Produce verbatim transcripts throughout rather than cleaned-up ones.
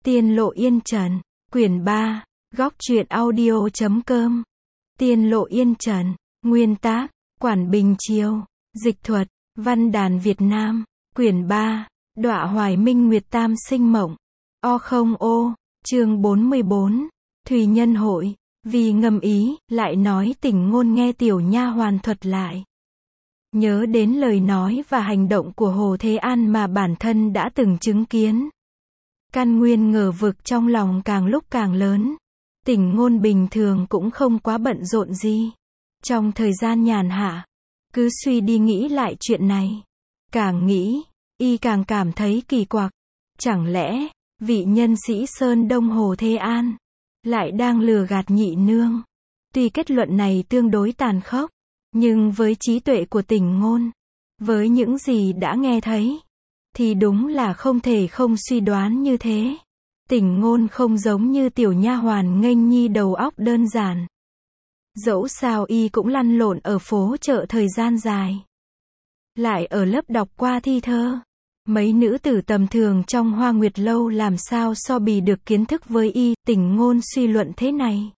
Tiên Lộ Yên Trần, quyển ba, góc truyện audio chấm com. Tiên Lộ Yên Trần, nguyên tác, Quản Bình Chiêu, dịch thuật, Văn đàn Việt Nam, quyển ba, Đọa Hoài Minh Nguyệt Tam Sinh Mộng. O không ô, chương bốn mươi bốn, Thùy Nhân Hội, vì ngầm ý, lại nói Tỉnh Ngôn nghe tiểu nha hoàn thuật lại. Nhớ đến lời nói và hành động của Hồ Thế An mà bản thân đã từng chứng kiến. Căn nguyên ngờ vực trong lòng càng lúc càng lớn. Tỉnh Ngôn bình thường cũng không quá bận rộn gì. Trong thời gian nhàn hạ, cứ suy đi nghĩ lại chuyện này. Càng nghĩ, y càng cảm thấy kỳ quặc. Chẳng lẽ, vị nhân sĩ Sơn Đông Hồ Thế An lại đang lừa gạt nhị nương? Tuy kết luận này tương đối tàn khốc, nhưng với trí tuệ của Tỉnh Ngôn, với những gì đã nghe thấy, thì đúng là không thể không suy đoán như thế. Tỉnh Ngôn không giống như tiểu nha hoàn nghênh nhi đầu óc đơn giản. Dẫu sao y cũng lăn lộn ở phố chợ thời gian dài. Lại ở lớp đọc qua thi thơ. Mấy nữ tử tầm thường trong Hoa Nguyệt Lâu làm sao so bì được kiến thức với y, Tỉnh Ngôn suy luận thế này.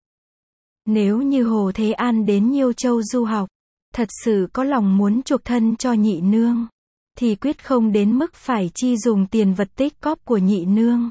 Nếu như Hồ Thế An đến Nhiêu Châu du học, thật sự có lòng muốn chuộc thân cho nhị nương, thì quyết không đến mức phải chi dùng tiền vật tích cóp của nhị nương.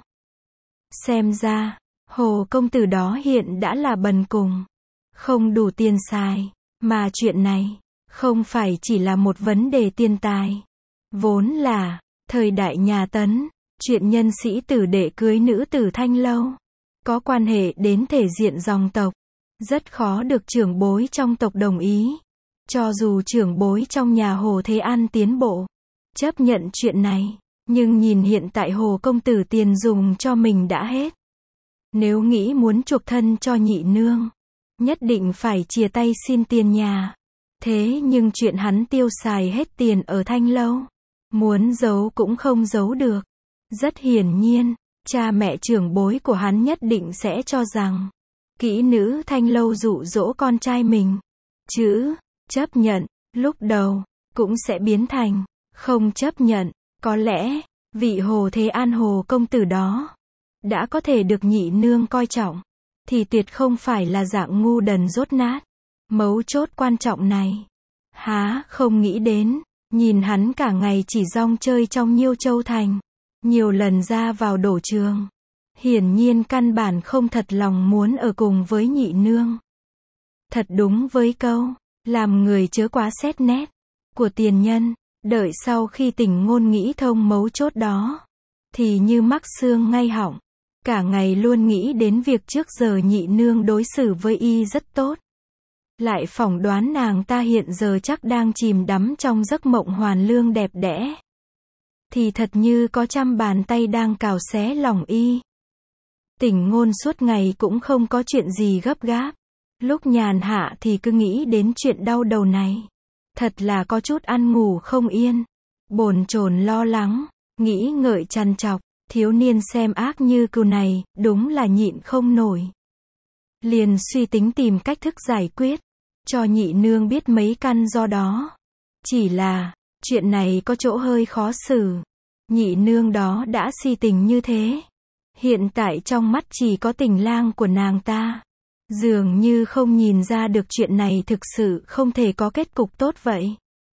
Xem ra, Hồ công tử đó hiện đã là bần cùng, không đủ tiền xài, mà chuyện này, không phải chỉ là một vấn đề tiền tài. Vốn là, thời đại nhà Tấn, chuyện nhân sĩ tử đệ cưới nữ tử Thanh Lâu, có quan hệ đến thể diện dòng tộc, rất khó được trưởng bối trong tộc đồng ý. Cho dù trưởng bối trong nhà Hồ Thế An tiến bộ, chấp nhận chuyện này, nhưng nhìn hiện tại Hồ công tử tiền dùng cho mình đã hết. Nếu nghĩ muốn chuộc thân cho nhị nương, nhất định phải chia tay xin tiền nhà. Thế nhưng chuyện hắn tiêu xài hết tiền ở Thanh Lâu, muốn giấu cũng không giấu được. Rất hiển nhiên, cha mẹ trưởng bối của hắn nhất định sẽ cho rằng, kỹ nữ Thanh Lâu dụ dỗ con trai mình. Chữ chấp nhận, lúc đầu, cũng sẽ biến thành không chấp nhận. Có lẽ, vị Hồ Thế An Hồ công tử đó, đã có thể được nhị nương coi trọng, thì tuyệt không phải là dạng ngu đần dốt nát. Mấu chốt quan trọng này, há không nghĩ đến, nhìn hắn cả ngày chỉ rong chơi trong Nhiêu Châu thành, nhiều lần ra vào đổ trường. Hiển nhiên căn bản không thật lòng muốn ở cùng với nhị nương. Thật đúng với câu, làm người chớ quá xét nét của tiền nhân. Đợi sau khi Tỉnh Ngôn nghĩ thông mấu chốt đó, thì như mắc xương ngay họng. Cả ngày luôn nghĩ đến việc trước giờ nhị nương đối xử với y rất tốt. Lại phỏng đoán nàng ta hiện giờ chắc đang chìm đắm trong giấc mộng hoàn lương đẹp đẽ. Thì thật như có trăm bàn tay đang cào xé lòng y. Tỉnh Ngôn suốt ngày cũng không có chuyện gì gấp gáp. Lúc nhàn hạ thì cứ nghĩ đến chuyện đau đầu này. Thật là có chút ăn ngủ không yên. Bồn chồn lo lắng, nghĩ ngợi trằn trọc. Thiếu niên xem ác như cừu này, đúng là nhịn không nổi. Liền suy tính tìm cách thức giải quyết, cho nhị nương biết mấy căn do đó. Chỉ là, chuyện này có chỗ hơi khó xử. Nhị nương đó đã si tình như thế. Hiện tại trong mắt chỉ có Tình lang của nàng ta. Dường như không nhìn ra được chuyện này thực sự không thể có kết cục tốt vậy.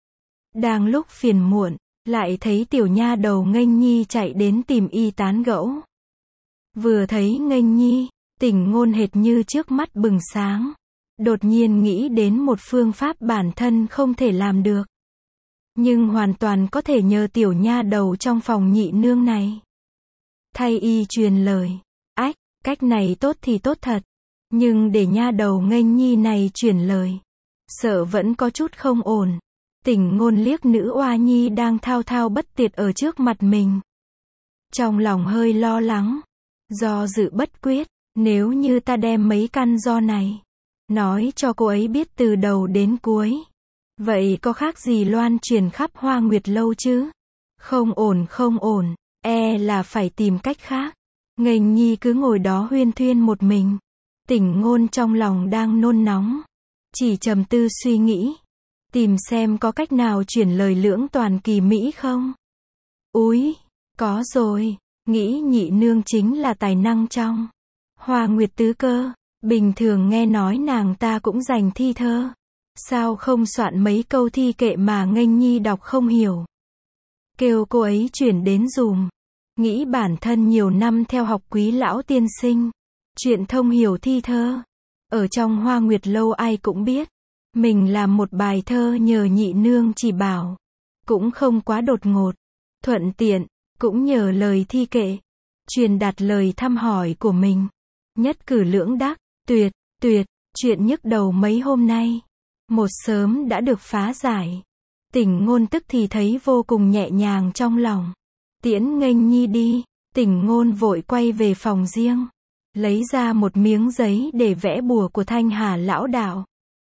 Đang lúc phiền muộn, lại thấy tiểu nha đầu Nghênh Nhi chạy đến tìm y tán gẫu. Vừa thấy Nghênh Nhi, Tỉnh Ngôn hệt như trước mắt bừng sáng. Đột nhiên nghĩ đến một phương pháp bản thân không thể làm được, nhưng hoàn toàn có thể nhờ tiểu nha đầu trong phòng nhị nương này thay y truyền lời. Ách, cách này tốt thì tốt thật, nhưng để nha đầu Nghênh Nhi này truyền lời, sợ vẫn có chút không ổn. Tỉnh Ngôn liếc nữ oa nhi đang thao thao bất tuyệt ở trước mặt mình, trong lòng hơi lo lắng, do dự bất quyết. Nếu như ta đem mấy căn do này, nói cho cô ấy biết từ đầu đến cuối, vậy có khác gì loan truyền khắp Hoa Nguyệt Lâu chứ? Không ổn không ổn, e là phải tìm cách khác. Nghênh Nhi cứ ngồi đó huyên thuyên một mình. Tỉnh Ngôn trong lòng đang nôn nóng, chỉ trầm tư suy nghĩ, tìm xem có cách nào chuyển lời lưỡng toàn kỳ mỹ không. Úi, có rồi. nghĩ nhị nương chính là tài năng trong Hoa Nguyệt tứ cơ, bình thường nghe nói nàng ta cũng dành thi thơ. Sao không soạn mấy câu thi kệ mà nghênh nhi đọc không hiểu. Kêu cô ấy chuyển đến dùm. Nghĩ bản thân nhiều năm theo học Quý lão tiên sinh. Chuyện thông hiểu thi thơ. Ở trong Hoa Nguyệt lâu ai cũng biết. Mình làm một bài thơ nhờ nhị nương chỉ bảo. Cũng không quá đột ngột. Thuận tiện, cũng nhờ lời thi kệ. Truyền đạt lời thăm hỏi của mình. Nhất cử lưỡng đắc, tuyệt, tuyệt, chuyện nhức đầu mấy hôm nay. Một sớm đã được phá giải. Tỉnh Ngôn tức thì thấy vô cùng nhẹ nhàng trong lòng. Tiễn nghênh nhi đi, Tỉnh Ngôn vội quay về phòng riêng. Lấy ra một miếng giấy để vẽ bùa của Thanh Hà lão đạo.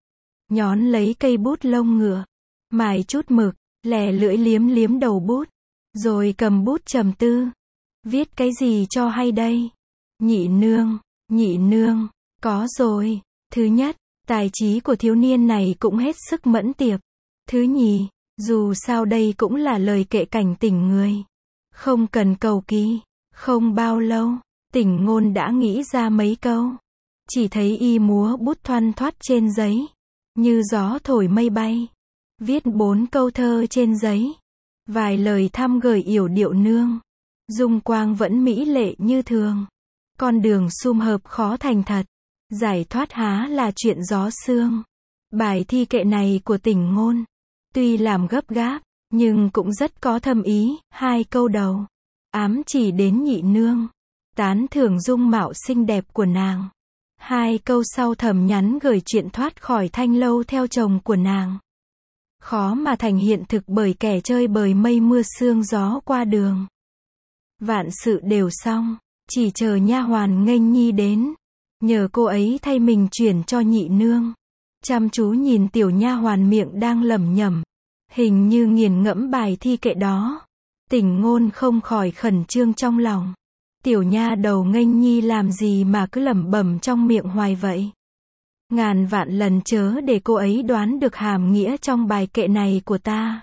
Nhón lấy cây bút lông ngựa. Mài chút mực, lè lưỡi liếm liếm đầu bút. Rồi cầm bút trầm tư. Viết cái gì cho hay đây? Nhị nương, nhị nương, có rồi. Thứ nhất, tài trí của thiếu niên này cũng hết sức mẫn tiệp. Thứ nhì, dù sao đây cũng là lời kệ cảnh tỉnh người. Không cần cầu kỳ. Không bao lâu, Tỉnh Ngôn đã nghĩ ra mấy câu. Chỉ thấy y múa bút thoăn thoắt trên giấy. Như gió thổi mây bay. Viết bốn câu thơ trên giấy. Vài lời thăm gửi yểu điệu nương. Dung quang vẫn mỹ lệ như thường. Con đường sum hợp khó thành thật. Giải thoát há là chuyện gió sương. Bài thi kệ này của Tỉnh Ngôn. Tuy làm gấp gáp, nhưng cũng rất có thâm ý. Hai câu đầu. Ám chỉ đến nhị nương. Tán thưởng dung mạo xinh đẹp của nàng. Hai câu sau thầm nhắn gửi chuyện thoát khỏi thanh lâu theo chồng của nàng. Khó mà thành hiện thực bởi kẻ chơi bời mây mưa sương gió qua đường. Vạn sự đều xong, chỉ chờ nha hoàn nghênh nhi đến. Nhờ cô ấy thay mình chuyển cho nhị nương. Chăm chú nhìn tiểu nha hoàn miệng đang lẩm nhẩm. Hình như nghiền ngẫm bài thi kệ đó. Tỉnh Ngôn không khỏi khẩn trương trong lòng. Tiểu nha đầu nghênh nhi làm gì mà cứ lẩm bẩm trong miệng hoài vậy. Ngàn vạn lần chớ để cô ấy đoán được hàm nghĩa trong bài kệ này của ta.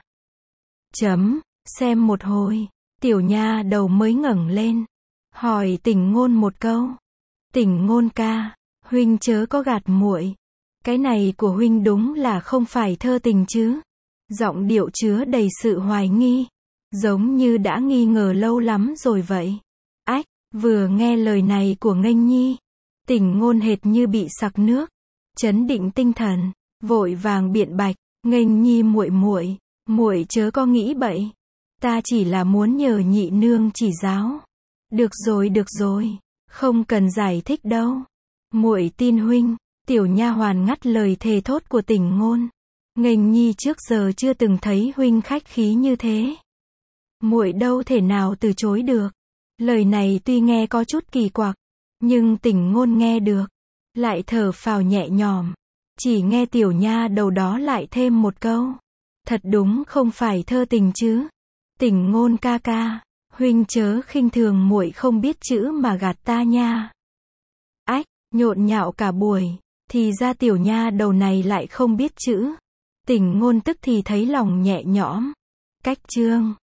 Chấm, xem một hồi, tiểu nha đầu mới ngẩng lên. Hỏi Tỉnh Ngôn một câu. Tỉnh Ngôn ca, huynh chớ có gạt muội. Cái này của huynh đúng là không phải thơ tình chứ. Giọng điệu chứa đầy sự hoài nghi. Giống như đã nghi ngờ lâu lắm rồi vậy. Ách, vừa nghe lời này của nghênh nhi. Tỉnh Ngôn hệt như bị sặc nước. Chấn định tinh thần, vội vàng biện bạch, nghênh nhi muội muội, muội chớ có nghĩ bậy. Ta chỉ là muốn nhờ nhị nương chỉ giáo. Được rồi được rồi, không cần giải thích đâu. Muội tin huynh. Tiểu nha hoàn ngắt lời thề thốt của Tỉnh Ngôn. Nghênh nhi trước giờ chưa từng thấy huynh khách khí như thế. Muội đâu thể nào từ chối được. Lời này tuy nghe có chút kỳ quặc, nhưng Tỉnh Ngôn nghe được, lại thở phào nhẹ nhõm. Chỉ nghe tiểu nha đầu đó lại thêm một câu. Thật đúng không phải thơ tình chứ. Tỉnh Ngôn ca ca, huynh chớ khinh thường muội không biết chữ mà gạt ta nha. Ách, nhộn nhạo cả buổi, thì ra tiểu nha đầu này lại không biết chữ. Tỉnh Ngôn tức thì thấy lòng nhẹ nhõm. Cách chương